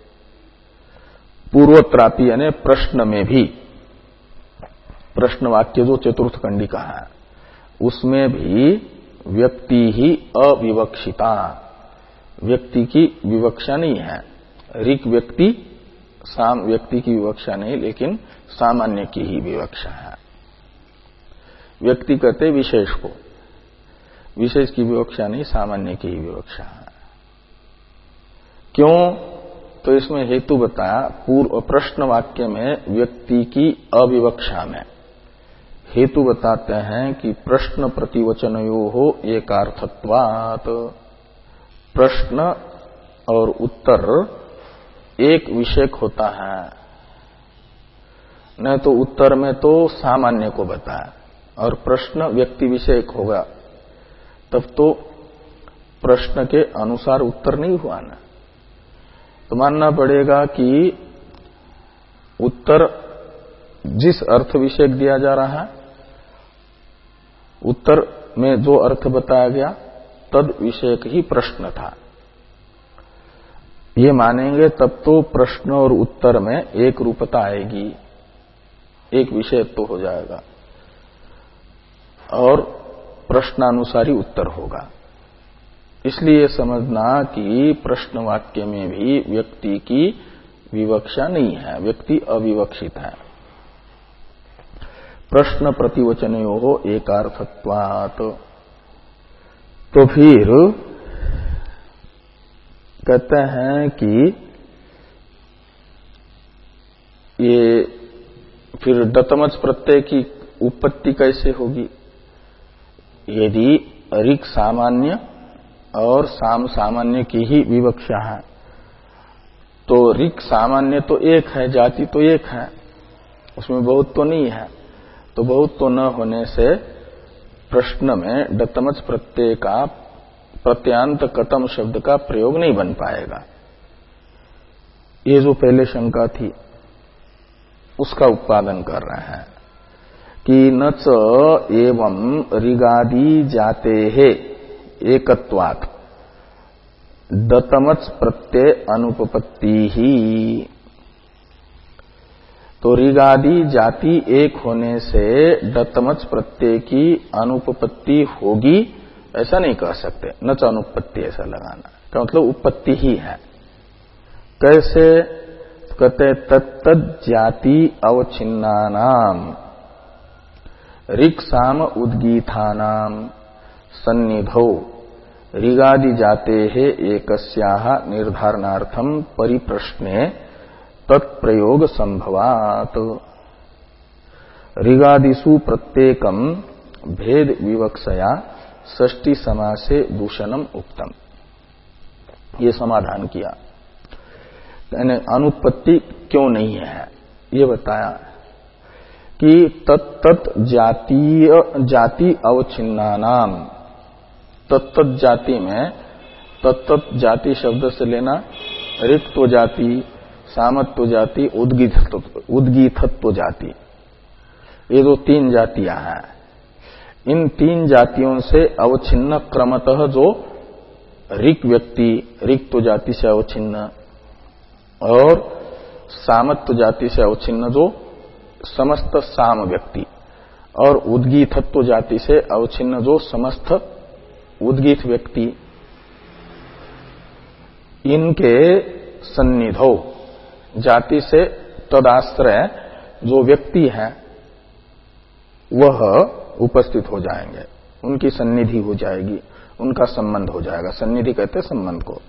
पूर्वत्रापि यानी प्रश्न में भी, प्रश्न वाक्य जो चतुर्थ कंडिका है उसमें भी व्यक्ति ही अविवक्षिता, व्यक्ति की विवक्षा नहीं है। ऋक व्यक्ति साम व्यक्ति की विवक्षा नहीं, लेकिन सामान्य की ही विवक्षा है। व्यक्ति कहते विशेष को, विशेष की विवक्षा नहीं, सामान्य की ही विवक्षा है। क्यों, तो इसमें हेतु बताया। पूर्व प्रश्न वाक्य में व्यक्ति की अविवक्षा में हेतु बताते हैं कि प्रश्न प्रतिवचनयोः एकार्थत्वात्, प्रश्न और उत्तर एक विषयक होता है। न तो उत्तर में तो सामान्य को बताया और प्रश्न व्यक्ति विषयक होगा तब तो प्रश्न के अनुसार उत्तर नहीं हुआ ना। तो मानना पड़ेगा कि उत्तर जिस अर्थ विषयक दिया जा रहा है, उत्तर में जो अर्थ बताया गया तद विषयक ही प्रश्न था, ये मानेंगे तब तो प्रश्न और उत्तर में एक रूपता आएगी, एक विषय तो हो जाएगा और प्रश्नानुसारी उत्तर होगा। इसलिए समझना कि प्रश्न वाक्य में भी व्यक्ति की विवक्षा नहीं है, व्यक्ति अविवक्षित है। प्रश्न प्रतिवचनयोः एकार्थत्वात्। तो फिर कहते हैं कि ये फिर डतमच प्रत्यय की उत्पत्ति कैसे होगी? यदि ऋक् सामान्य और साम सामान्य की ही विवक्षा है तो ऋक् सामान्य तो एक है, जाति तो एक है, उसमें बहुत तो नहीं है। तो बहुत तो न होने से प्रश्न में डतमच प्रत्यय का प्रत्यांत कतम शब्द का प्रयोग नहीं बन पाएगा। ये जो पहले शंका थी उसका उत्पादन कर रहे हैं कि न च एवं ऋगादि जाते है एकत्वात् डतमच प्रत्यय अनुपपत्ति ही। तो ऋगादि जाति एक होने से डतमच प्रत्यय की अनुपपत्ति होगी ऐसा नहीं कह सकते। न च अनुपत्ति ऐसा लगाना का मतलब उत्पत्ति ही है। कैसे कहते? तत्तद जाति अवच्छिन्नानाम ऋक् साम उद्गीतानाम सन्निधौ ऋगादि जाते है एकस्याः निर्धारणार्थम परिप्रश्ने तत्प्रयोग संभवात्। ऋगादिषु प्रत्येकम भेद विवक्षया षष्ठी समासे दूषणम उक्तम। ये समाधान किया, यानी अनुत्पत्ति क्यों नहीं है ये बताया कि तत्त जातीय जाति अवच्छिन्नानाम। तत्त जाति में तत्त जाति शब्द से लेना ऋक्त्व जाति, सामत्व जाति, उद्गीतत्व उद्गीतत्व जाति, ये दो तीन जातियां हैं। इन तीन जातियों से अवच्छिन्न क्रमतः जो ऋक् व्यक्ति ऋक्त्व जाति से अवच्छिन्न और सामत्व जाति से अवच्छिन्न जो समस्त साम व्यक्ति और उद्गीतत्व जाति से अवच्छिन्न जो समस्त उद्गीत व्यक्ति, इनके सन्निधौ जाति से तदाश्रय जो व्यक्ति है वह उपस्थित हो जाएंगे, उनकी सन्निधि हो जाएगी, उनका संबंध हो जाएगा। सन्निधि कहते संबंध को।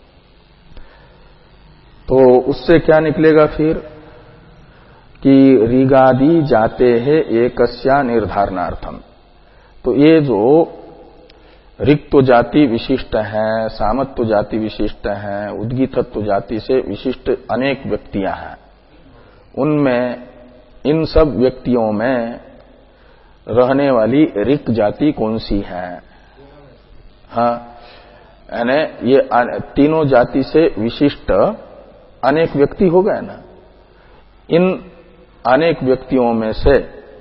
तो उससे क्या निकलेगा फिर कि ऋगादि जाते हैं एकस्या निर्धारणार्थम। तो ये जो ऋक्त्व जाति विशिष्ट है, सामत्व जाति विशिष्ट है, उद्गीतत्व जाति से विशिष्ट अनेक व्यक्तियां हैं, उनमें इन सब व्यक्तियों में रहने वाली ऋक् जाति कौन सी है? हाँ, यानी ये तीनों जाति से विशिष्ट अनेक व्यक्ति हो गए ना। इन अनेक व्यक्तियों में से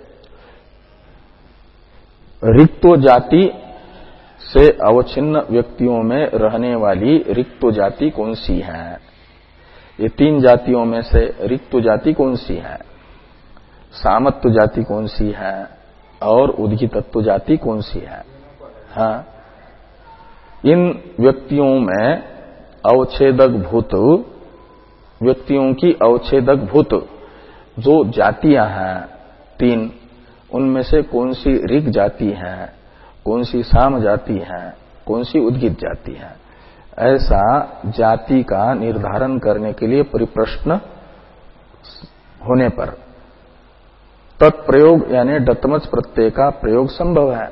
ऋक्त्व जाति से अवच्छिन्न व्यक्तियों में रहने वाली ऋक्त्व जाति कौन सी है? ये तीन जातियों में से ऋक्त्व जाति कौन सी है, सामत्व जाति कौन सी है और उद्गीतत्व जाति कौन सी है? हाँ, इन व्यक्तियों में अवच्छेदक भूत व्यक्तियों की अवच्छेदक भूत जो जातियां हैं तीन, उनमें से कौन सी ऋक् जाति है, कौन सी साम जाति है, कौन सी उद्गीत जाति है, ऐसा जाति का निर्धारण करने के लिए परिप्रश्न होने पर तत्प्रयोग यानी डतमच प्रत्यय का प्रयोग संभव है।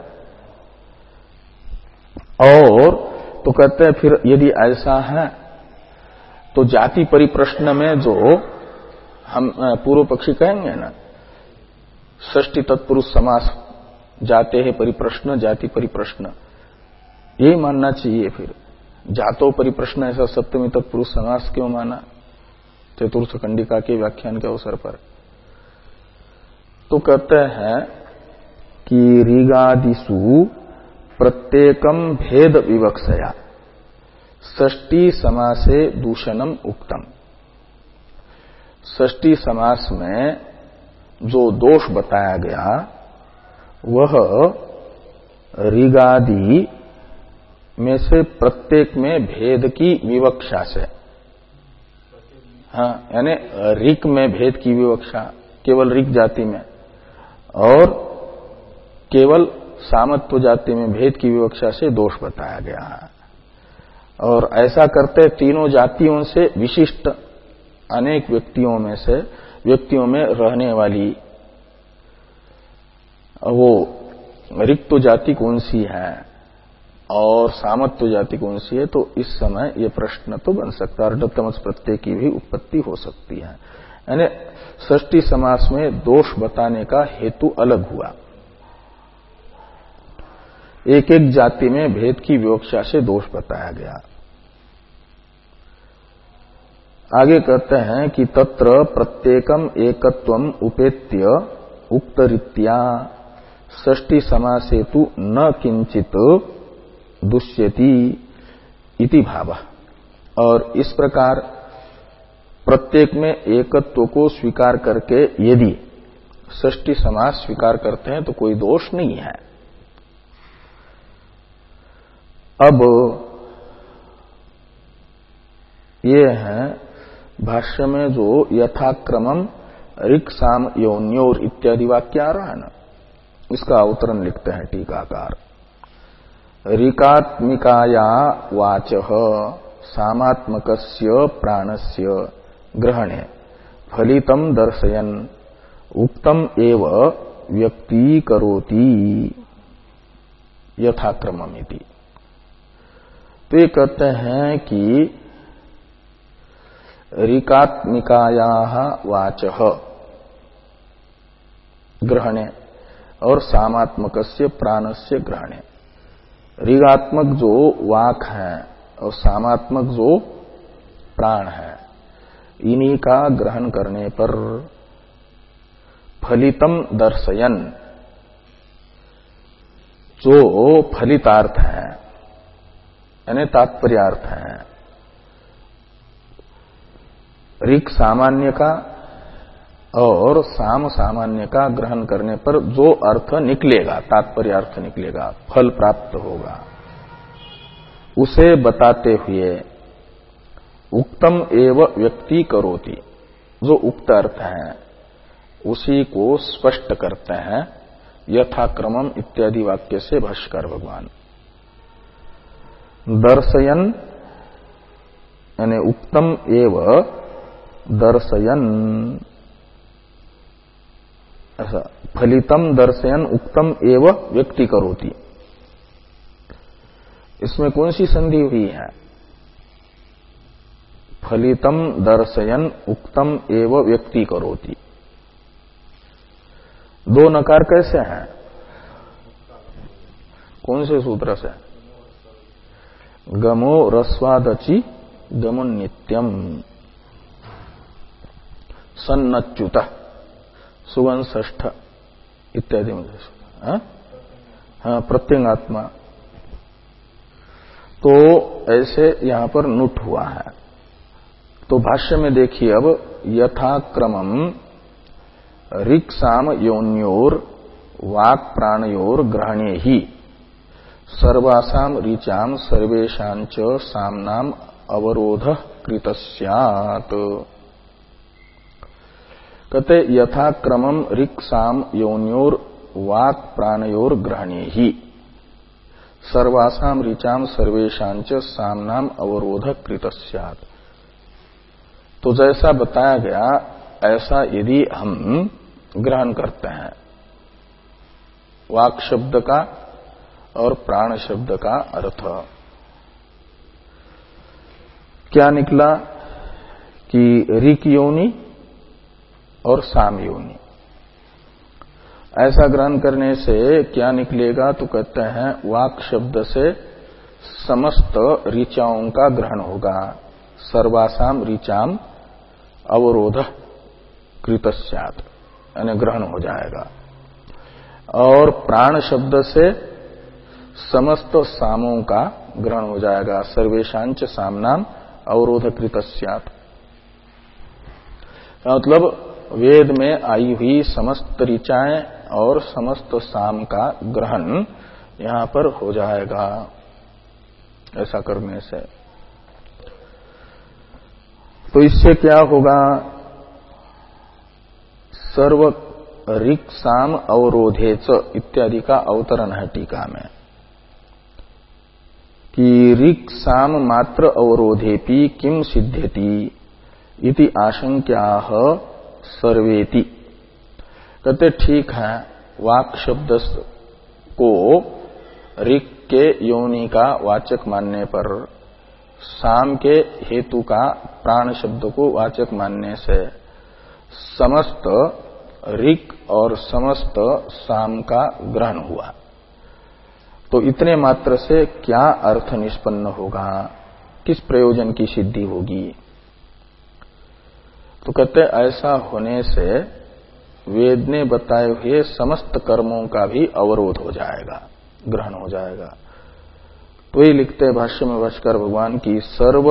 और तो कहते हैं फिर यदि ऐसा है तो जाति परिप्रश्न में जो हम पूर्व पक्षी कहेंगे ना षष्ठी तत्पुरुष समास जाते हैं परिप्रश्न, जाति परिप्रश्न, यही मानना चाहिए। फिर जातो परिप्रश्न ऐसा सप्तमी तत्पुरुष समास क्यों माना चतुर्थ कंडिका के व्याख्यान के अवसर पर? तो कहते हैं कि ऋगादिषु प्रत्येकम भेद विवक्षया षष्ठी समासे दूषणम उक्तम। षष्ठी समास में जो दोष बताया गया वह ऋगादि में से प्रत्येक में भेद की विवक्षा से, हाँ, यानी ऋक में भेद की विवक्षा केवल ऋक जाति में और केवल सामत्व जाति में भेद की विवक्षा से दोष बताया गया है। और ऐसा करते तीनों जातियों से विशिष्ट अनेक व्यक्तियों में से व्यक्तियों में रहने वाली वो रिक्त जाति कौन सी है और सामत्व जाति कौन सी है, तो इस समय ये प्रश्न तो बन सकता है। अर्धतमस प्रत्यय की भी उत्पत्ति हो सकती है। यानी षष्ठी समास में दोष बताने का हेतु अलग हुआ, एक एक जाति में भेद की विवक्षा से दोष बताया गया। आगे कहते हैं कि तत्र प्रत्येकम एकत्वम उपेत्य उक्तरीत्या षष्ठी समासेतु न किंचित दुष्यति इति भाव। और इस प्रकार प्रत्येक में एकत्व को स्वीकार करके यदि षष्ठी समास स्वीकार करते हैं तो कोई दोष नहीं है। अब ये है भाष्य में जो यथाक्रमम ऋक् साम योन्योर इत्यादि वाक्य आ रहा है ना, इसका अवतरण लिखते हैं टीकाकार। ऋकात्मिकाया वाचः सामात्मकस्य प्राणस्य ग्रहणे फलितं दर्शयन् उक्तम एव व्यक्तीकरोति यथाक्रममिति। तो ये कहते हैं कि ऋकात्मिकायाः वाचः ग्रहणे और सामात्मकस्य प्राणस्य ग्रहणे, ऋगात्मक जो वाक है और सामात्मक जो प्राण है, इन्हीं का ग्रहण करने पर फलितम दर्शयन, जो फलितार्थ है यानी तात्पर्यार्थ है, ऋक् सामान्य का और साम सामान्य का ग्रहण करने पर जो अर्थ निकलेगा, तात्पर्य अर्थ निकलेगा, फल प्राप्त होगा, उसे बताते हुए उक्तम एव व्यक्ति करोति, जो उक्त अर्थ है उसी को स्पष्ट करते हैं यथाक्रमम इत्यादि वाक्य से भाष्यकार भगवान। दर्शयन यानी उक्तम एव दर्शयन, ऐसा फलितम दर्शयन उक्तम एव व्यक्ति करोति, इसमें कौन सी संधि हुई है? फलितम दर्शयन उक्तम एव व्यक्ति करोति। दो नकार कैसे हैं? कौन से सूत्र से? गमो रस्वादचि गमुन्नित्यम सन्नच्युत सुवन ष्ठ इत्यादि में, हाँ, प्रत्यंगात्मा। तो ऐसे यहां पर नुट हुआ है। तो भाष्य में देखिए अब, यथाक्रमम ऋक् साम योन्योर वाक् प्राणयोर ग्रहणे ही सर्वासाम ऋचाम सर्वेशांच सामनाम अवरोध कृतस्यात्। कहते यथाक्रमम ऋक् साम योन्योर वाक् प्राणयोर ग्रहणे ही सर्वासाम ऋचाम सर्वेशांच सामनाम अवरोध कृतस्यात्। तो जैसा बताया गया ऐसा यदि हम ग्रहण करते हैं, वाक् शब्द का और प्राण शब्द का अर्थ क्या निकला कि ऋक् योनि और साम योनि, ऐसा ग्रहण करने से क्या निकलेगा? तो कहते हैं वाक शब्द से समस्त ऋचाओं का ग्रहण होगा। सर्वासाम ऋचाम अवरोध कृतस्यात्, यानी ग्रहण हो जाएगा। और प्राण शब्द से समस्त सामों का ग्रहण हो जाएगा। सर्वेशांच सामनाम अवरोध कृतस्यात्, मतलब वेद में आई हुई समस्त ऋचाएं और समस्त साम का ग्रहण यहां पर हो जाएगा ऐसा करने से। तो इससे क्या होगा? सर्व ऋक् साम अवरोधेच इत्यादि का अवतरण है टीका में कि ऋक् साम मात्र अवरोधेपि किम सिद्ध्यति इति आशंक्याः सर्वेति। कहते ठीक है, वाक शब्द को ऋक् के योनि का वाचक मानने पर, साम के हेतु का प्राण शब्द को वाचक मानने से समस्त ऋक् और समस्त साम का ग्रहण हुआ। तो इतने मात्र से क्या अर्थ निष्पन्न होगा, किस प्रयोजन की सिद्धि होगी? तो कहते ऐसा होने से वेद ने बताए हुए समस्त कर्मों का भी अवरोध हो जाएगा, ग्रहण हो जाएगा। तो ये लिखते भाष्य में भाष्कर भगवान की सर्व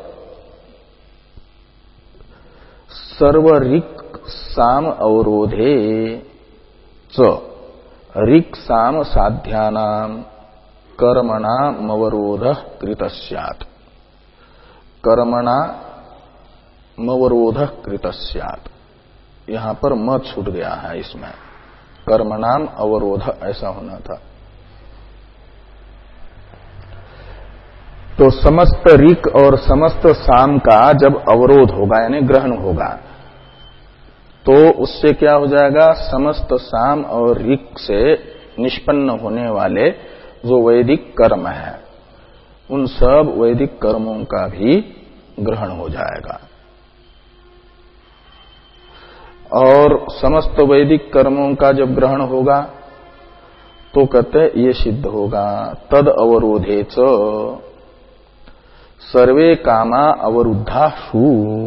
सर्व ऋक् साम अवरोधे च ऋक् साम साध्यानाम कर्मणाम अवरोध कृतस्यात्, कर्मणा मवरोध कृतस्यात्, यहां पर म छूट गया है, इसमें कर्मणाम अवरोध ऐसा होना था। तो समस्त ऋक् और समस्त साम का जब अवरोध होगा यानी ग्रहण होगा तो उससे क्या हो जाएगा? समस्त साम और ऋक् से निष्पन्न होने वाले जो वैदिक कर्म है उन सब वैदिक कर्मों का भी ग्रहण हो जाएगा। और समस्त वैदिक कर्मों का जब ग्रहण होगा तो कहते ये सिद्ध होगा तद अवरोधे च सर्वे कामा अवरुद्धा शु।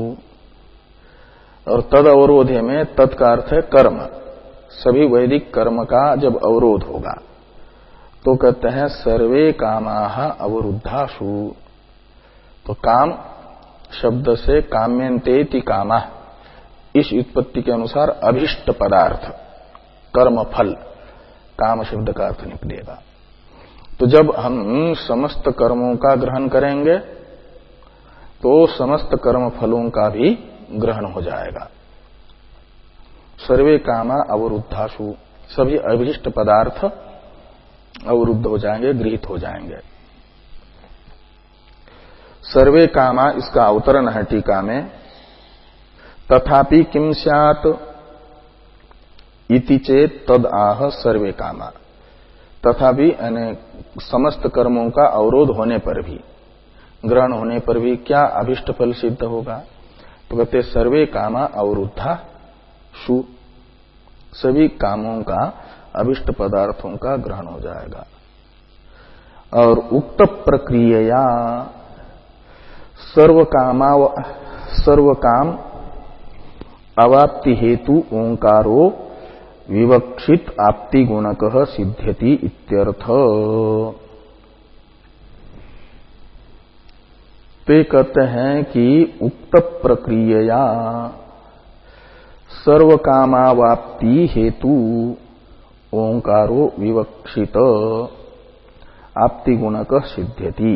और तद अवरोधे में तत् का अर्थ है कर्म, सभी वैदिक कर्म का जब अवरोध होगा तो कहते हैं सर्वे कामाः अवरुद्धाशु। तो काम शब्द से काम्यन्तेति कामा, इस उत्पत्ति के अनुसार अभिष्ट पदार्थ कर्म फल काम शब्द का अर्थ निकलेगा। तो जब हम समस्त कर्मों का ग्रहण करेंगे तो समस्त कर्म फलों का भी ग्रहण हो जाएगा। सर्वे कामा अवरुद्धाशु, सभी अभिष्ट पदार्थ अवरुद्ध हो जाएंगे, गृहीत हो जाएंगे। सर्वे कामा इसका अवतरण है टीका में, तथापि किम स्यात् इति चेत तद आह सर्वे कामा। तथापि यानी समस्त कर्मों का अवरोध होने पर भी, ग्रहण होने पर भी क्या अभिष्ट फल सिद्ध होगा? तो कहते सर्वे कामा अवरुद्धा शु, सभी कामों का अभिष्ट पदार्थों का ग्रहण हो जाएगा। और उक्त प्रक्रिया सर्व कामा सर्व काम अवाप्ति हेतु ओंकारो विवक्षित आप्ति गुणकः सिद्ध्यति इत्यर्थ। ते कहते हैं कि उक्त प्रक्रिया सर्व कामावाप्ति हेतु ओंकारो विवक्षित आप्ति गुणकः सिद्ध्यति।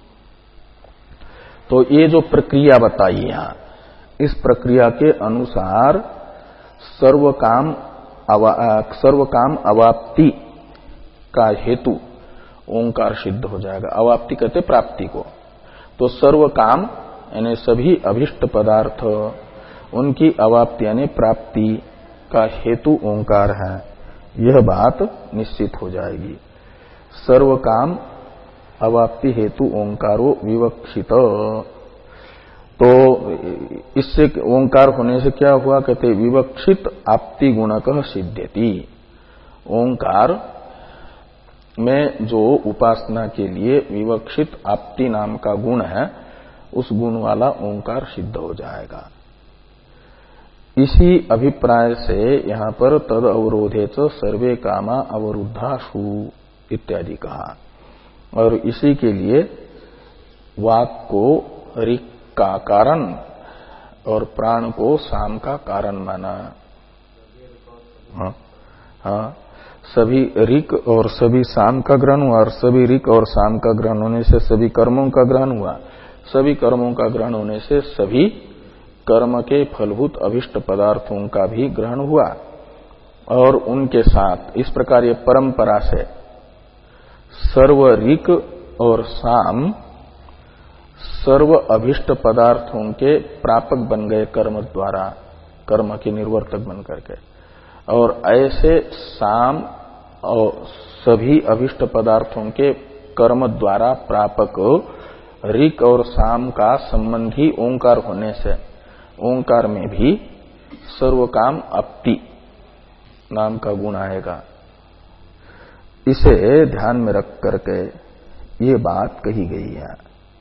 तो ये जो प्रक्रिया बताई यहां, इस प्रक्रिया के अनुसार सर्व काम अवा, सर्व काम अवाप्ति का हेतु ओंकार सिद्ध हो जाएगा। अवाप्ति कहते प्राप्ति को। तो सर्व काम यानी सभी अभिष्ट पदार्थ, उनकी अवाप्ति यानी प्राप्ति का हेतु ओंकार है, यह बात निश्चित हो जाएगी। सर्व काम अवाप्ति हेतु ओंकारो विवक्षित। तो इससे ओंकार होने से क्या हुआ? कहते विवक्षित आप्ति गुणकः सिद्ध्यति। ओंकार में जो उपासना के लिए विवक्षित आपत्ति नाम का गुण है, उस गुण वाला ओंकार सिद्ध हो जाएगा। इसी अभिप्राय से यहां पर तद अवरोधे च सर्वे कामा अवरुद्धाशु इत्यादि कहा, और इसी के लिए वाक को ऋक् का कारण और प्राण को साम का कारण माना। हाँ, हाँ, सभी ऋक् और सभी साम का ग्रहण हुआ, और सभी ऋक् और साम का ग्रहण होने से सभी कर्मों का ग्रहण हुआ, सभी कर्मों का ग्रहण होने से सभी कर्म के फलभूत अभिष्ट पदार्थों का भी ग्रहण हुआ, और उनके साथ इस प्रकार ये परंपरा से सर्व ऋक् और साम सर्व अभिष्ट पदार्थों के प्रापक बन गए कर्म द्वारा, कर्म के निर्वर्तक बन करके, और ऐसे साम और सभी अभिष्ट पदार्थों के कर्म द्वारा प्रापक ऋक् और साम का संबंधी ओंकार होने से ओंकार में भी सर्वकाम आपत्ति नाम का गुण आएगा। इसे ध्यान में रख करके ये बात कही गई है।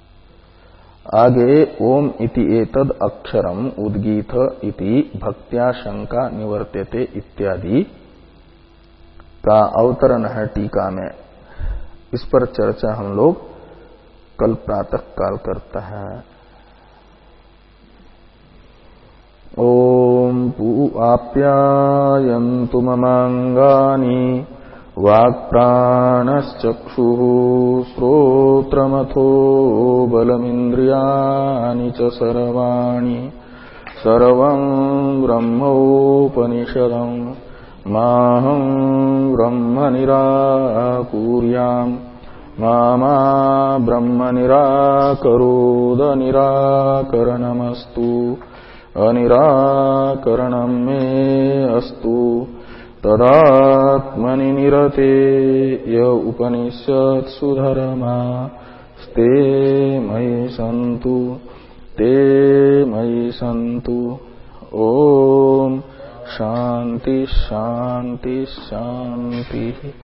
आगे ओम इति एतद अक्षरम उद्गीत इति भक्त्या शंका निवर्त्यते इत्यादि का अवतरण है टीका में। इस पर चर्चा हम लोग कल प्रातः काल करता है। ओम आप्यायन्तु ममांगानि वाक्प्राणश्चक्षुः श्रोत्रमथो बलमिन्द्रियाणि च सर्वाणि सर्वं ब्रह्मोपनिषदं माहं ब्रह्म निराकुर्याम् मा मा ब्रह्म निराकरोद निराकरणमस्तु अनिराकरणं मे अस्तु तदात्मनि निरते य उपनिषत्सु धर्मा स्ते मयि सन्तु ते मयि सन्तु। ओम शांति शांति शांति।